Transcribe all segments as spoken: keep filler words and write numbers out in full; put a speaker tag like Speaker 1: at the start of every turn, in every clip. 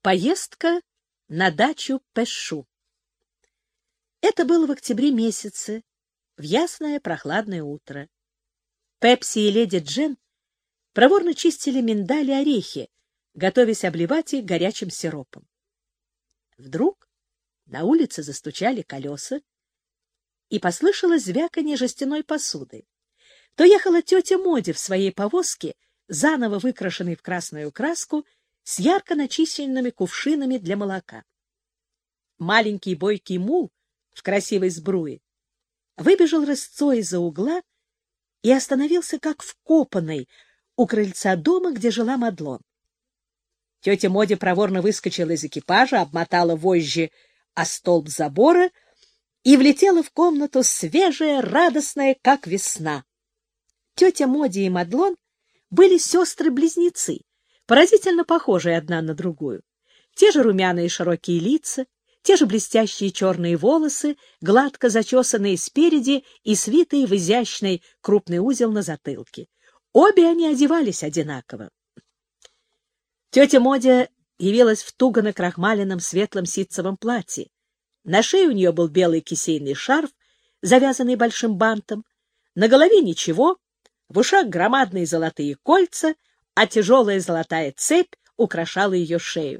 Speaker 1: Поездка на дачу Пэшу. Это было в октябре месяце, в ясное прохладное утро. Пепси и леди Джен проворно чистили миндаль и орехи, готовясь обливать их горячим сиропом. Вдруг на улице застучали колеса, и послышалось звяканье жестяной посуды. То ехала тетя Моди в своей повозке, заново выкрашенной в красную краску, с ярко начищенными кувшинами для молока. Маленький бойкий мул в красивой сбруе выбежал рысцой из-за угла и остановился как вкопанный у крыльца дома, где жила Мадлон. Тетя Моди проворно выскочила из экипажа, обмотала вожжи о столб забора и влетела в комнату свежая, радостная, как весна. Тетя Моди и Мадлон были сестры-близнецы, поразительно похожие одна на другую. Те же румяные широкие лица, те же блестящие черные волосы, гладко зачесанные спереди и свитые в изящный крупный узел на затылке. Обе они одевались одинаково. Тетя Модя явилась в туго накрахмаленном светлом ситцевом платье. На шее у нее был белый кисейный шарф, завязанный большим бантом, на голове ничего, в ушах громадные золотые кольца, а тяжелая золотая цепь украшала ее шею.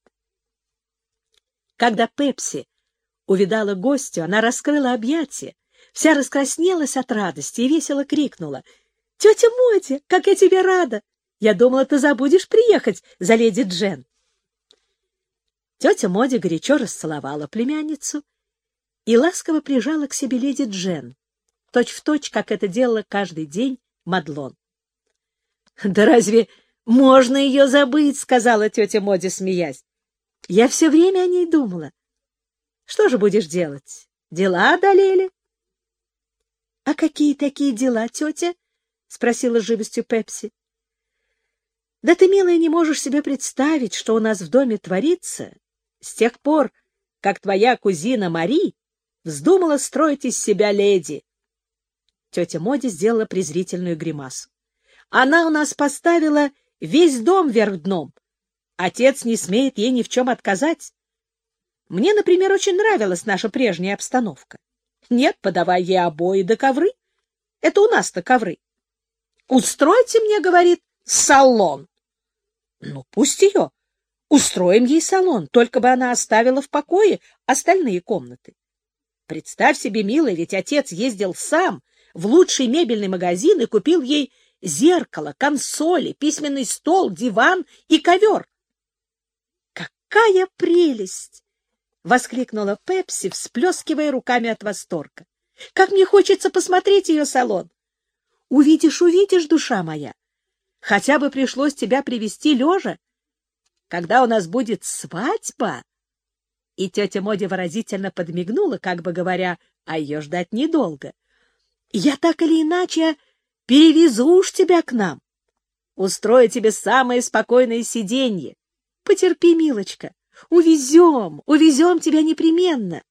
Speaker 1: Когда Пепси увидала гостью, она раскрыла объятия, вся раскраснелась от радости и весело крикнула: «Тетя Моди, как я тебе рада! Я думала, ты забудешь приехать за леди Джен». Тетя Моди горячо расцеловала племянницу и ласково прижала к себе леди Джен, точь-в-точь, как это делала каждый день Мадлон. — Да разве можно ее забыть? — сказала тетя Моди, смеясь. — Я все время о ней думала. Что же будешь делать? Дела одолели? — А какие такие дела, тетя? — спросила с живостью Пепси. — Да ты, милая, не можешь себе представить, что у нас в доме творится с тех пор, как твоя кузина Мари вздумала строить из себя леди. Тетя Моди сделала презрительную гримасу. Она у нас поставила весь дом вверх дном. Отец не смеет ей ни в чем отказать. Мне, например, очень нравилась наша прежняя обстановка. Нет, подавай ей обои да ковры. Это у нас-то ковры. Устройте мне, говорит, салон. Ну, пусть ее. Устроим ей салон, только бы она оставила в покое остальные комнаты. Представь себе, милая, ведь отец ездил сам в лучший мебельный магазин и купил ей зеркало, консоли, письменный стол, диван и ковер. «Какая прелесть!» — воскликнула Пепси, всплескивая руками от восторга. «Как мне хочется посмотреть ее салон! Увидишь, увидишь, душа моя! Хотя бы пришлось тебя привести лежа. Когда у нас будет свадьба...» И тетя Моди выразительно подмигнула, как бы говоря, а ее ждать недолго. «Я так или иначе перевезу уж тебя к нам. Устрою тебе самое спокойное сиденье. Потерпи, милочка, увезем, увезем тебя непременно».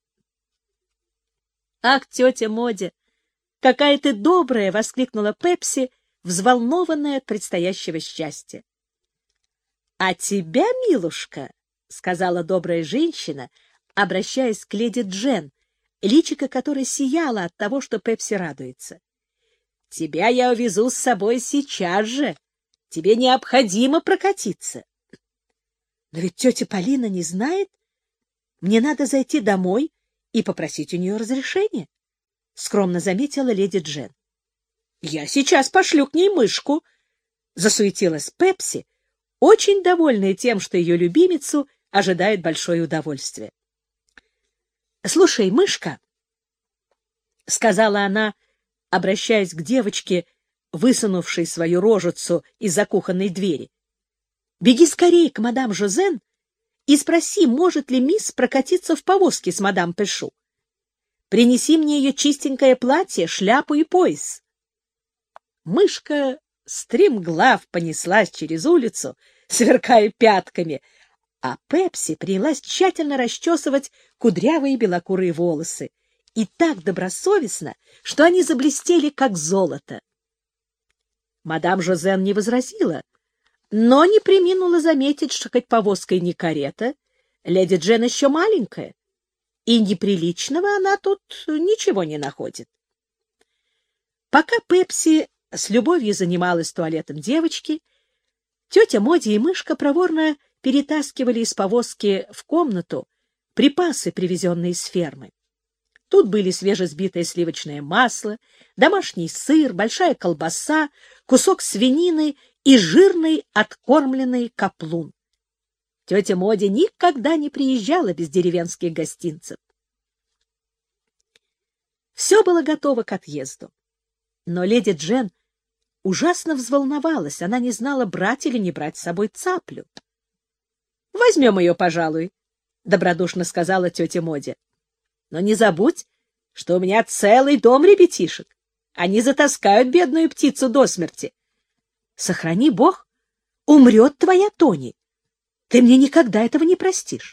Speaker 1: «Ах, тетя Моди, какая ты добрая!» — воскликнула Пепси, взволнованная от предстоящего счастья. «А тебя, милушка, — сказала добрая женщина, обращаясь к леди Джен, личико которой сияло от того, что Пепси радуется, — тебя я увезу с собой сейчас же. Тебе необходимо прокатиться». «Но ведь тетя Полина не знает. Мне надо зайти домой и попросить у нее разрешения», — скромно заметила леди Джен. «Я сейчас пошлю к ней мышку», — засуетилась Пепси, очень довольная тем, что ее любимицу ожидает большое удовольствие. «Слушай, мышка», — сказала она, обращаясь к девочке, высунувшей свою рожицу из-за кухонной двери, — «беги скорее к мадам Жозен и спроси, может ли мисс прокатиться в повозке с мадам Пэшу. Принеси мне ее чистенькое платье, шляпу и пояс». Мышка стремглав понеслась через улицу, сверкая пятками, а Пепси принялась тщательно расчесывать кудрявые белокурые волосы, и так добросовестно, что они заблестели, как золото. Мадам Жозен не возразила. но не преминула заметить, что хоть повозка и не карета, леди Джен еще маленькая, и неприличного она тут ничего не находит. Пока Пепси с любовью занималась туалетом девочки, тетя Моди и мышка проворно перетаскивали из повозки в комнату припасы, привезенные с фермы. Тут были свежесбитое сливочное масло, домашний сыр, большая колбаса, кусок свинины и жирный откормленный каплун. Тетя Моди никогда не приезжала без деревенских гостинцев. Все было готово к отъезду. Но леди Джен ужасно взволновалась. Она не знала, брать или не брать с собой цаплю. — Возьмем ее, пожалуй, — добродушно сказала тетя Моди. — Но не забудь, что у меня целый дом ребятишек. Они затаскают бедную птицу до смерти. Сохрани Бог, умрет твоя Тони. Ты мне никогда этого не простишь.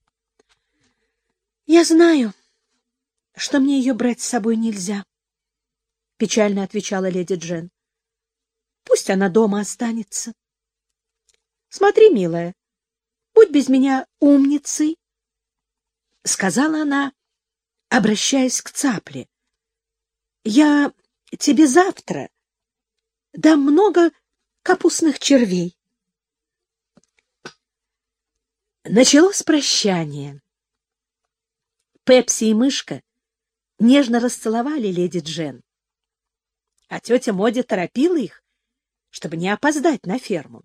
Speaker 1: — Я знаю, что мне ее брать с собой нельзя, — печально отвечала леди Джен. — Пусть она дома останется. — Смотри, милая, будь без меня умницей, — сказала она, обращаясь к цапле. — Я тебе завтра дам много капустных червей. Началось прощание. Пепси и мышка нежно расцеловали леди Джен, а тетя Моди торопила их, чтобы не опоздать на ферму.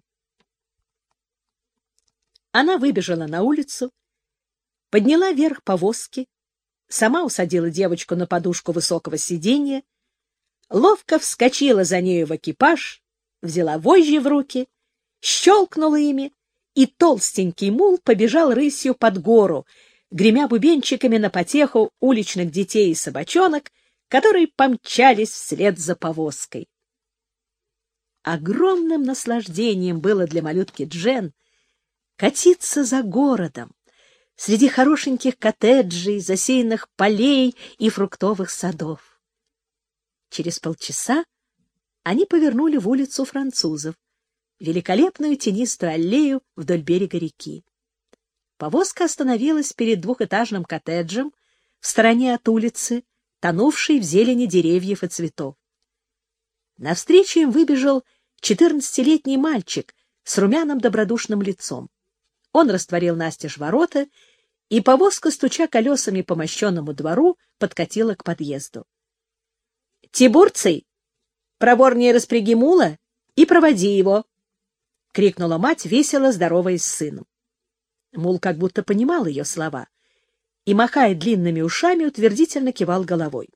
Speaker 1: Она выбежала на улицу, подняла вверх повозки, сама усадила девочку на подушку высокого сиденья, ловко вскочила за нею в экипаж, взяла вожжи в руки, щелкнула ими, и толстенький мул побежал рысью под гору, гремя бубенчиками на потеху уличных детей и собачонок, которые помчались вслед за повозкой. Огромным наслаждением было для малютки Джен катиться за городом, среди хорошеньких коттеджей, засеянных полей и фруктовых садов. Через полчаса они повернули в улицу Французов, великолепную тенистую аллею вдоль берега реки. Повозка остановилась перед двухэтажным коттеджем в стороне от улицы, тонувшей в зелени деревьев и цветов. Навстречу им выбежал четырнадцатилетний мальчик с румяным добродушным лицом. Он растворил настежь ворота, и повозка, стуча колесами по мощенному двору, подкатила к подъезду. — Тибурций, проворнее распряги мула и проводи его! — крикнула мать, весело здороваясь с сыном. Мул как будто понимал ее слова и, махая длинными ушами, утвердительно кивал головой.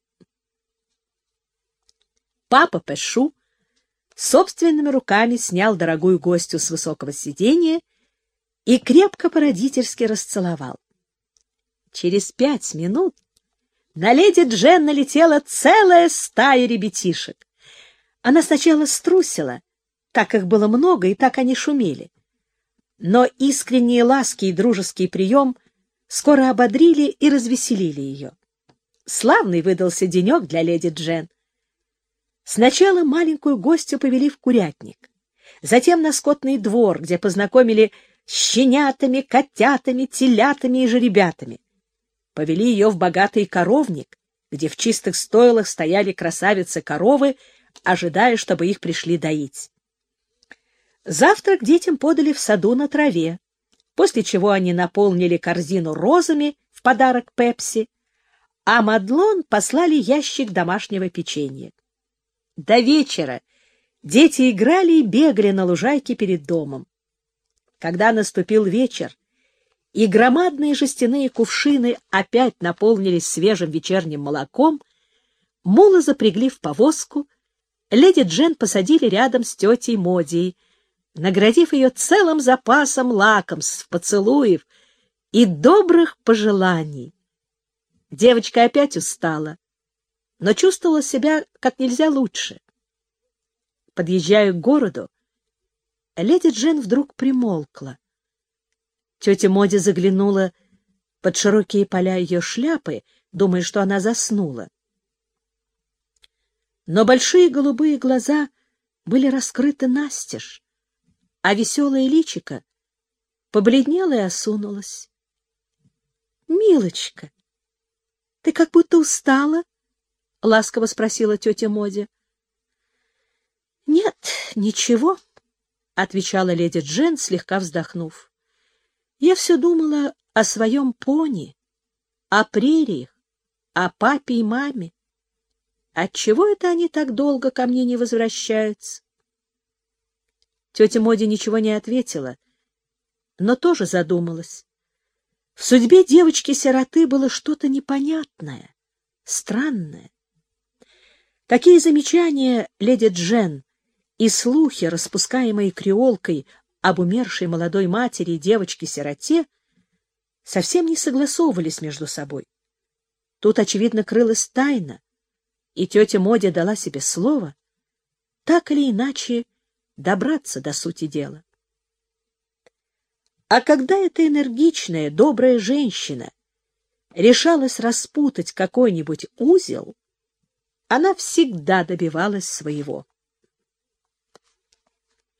Speaker 1: Папа Пэшу собственными руками снял дорогую гостью с высокого сиденья и крепко по-родительски расцеловал. Через пять минут на леди Джен налетела целая стая ребятишек. Она сначала струсила, так их было много и так они шумели. Но искренние ласки и дружеский прием скоро ободрили и развеселили ее. Славный выдался денек для леди Джен. Сначала маленькую гостью повели в курятник, затем на скотный двор, где познакомили с щенятами, котятами, телятами и жеребятами. Повели ее в богатый коровник, где в чистых стойлах стояли красавицы-коровы, ожидая, чтобы их пришли доить. Завтрак детям подали в саду на траве, после чего они наполнили корзину розами в подарок Пепси, а Мадлон послали ящик домашнего печенья. До вечера дети играли и бегали на лужайке перед домом. Когда наступил вечер, и громадные жестяные кувшины опять наполнились свежим вечерним молоком, мула запрягли в повозку, леди Джен посадили рядом с тетей Модией, наградив ее целым запасом лакомств, поцелуев и добрых пожеланий. Девочка опять устала, но чувствовала себя как нельзя лучше. Подъезжая к городу, леди Джен вдруг примолкла. Тетя Моди заглянула под широкие поля ее шляпы, думая, что она заснула. Но большие голубые глаза были раскрыты настежь. а веселое личико побледнело и осунулось. — Милочка, ты как будто устала? — ласково спросила тетя Модя. — Нет, ничего, — отвечала леди Джен, слегка вздохнув. — Я все думала о своем пони, о прериях, о папе и маме. Отчего это они так долго ко мне не возвращаются? Тетя Модя ничего не ответила, но тоже задумалась. В судьбе девочки-сироты было что-то непонятное, странное. Такие замечания леди Джен и слухи, распускаемые креолкой об умершей молодой матери и девочке-сироте, совсем не согласовывались между собой. Тут, очевидно, крылась тайна, и тетя Модя дала себе слово так или иначе добраться до сути дела. А когда эта энергичная, добрая женщина решалась распутать какой-нибудь узел, она всегда добивалась своего.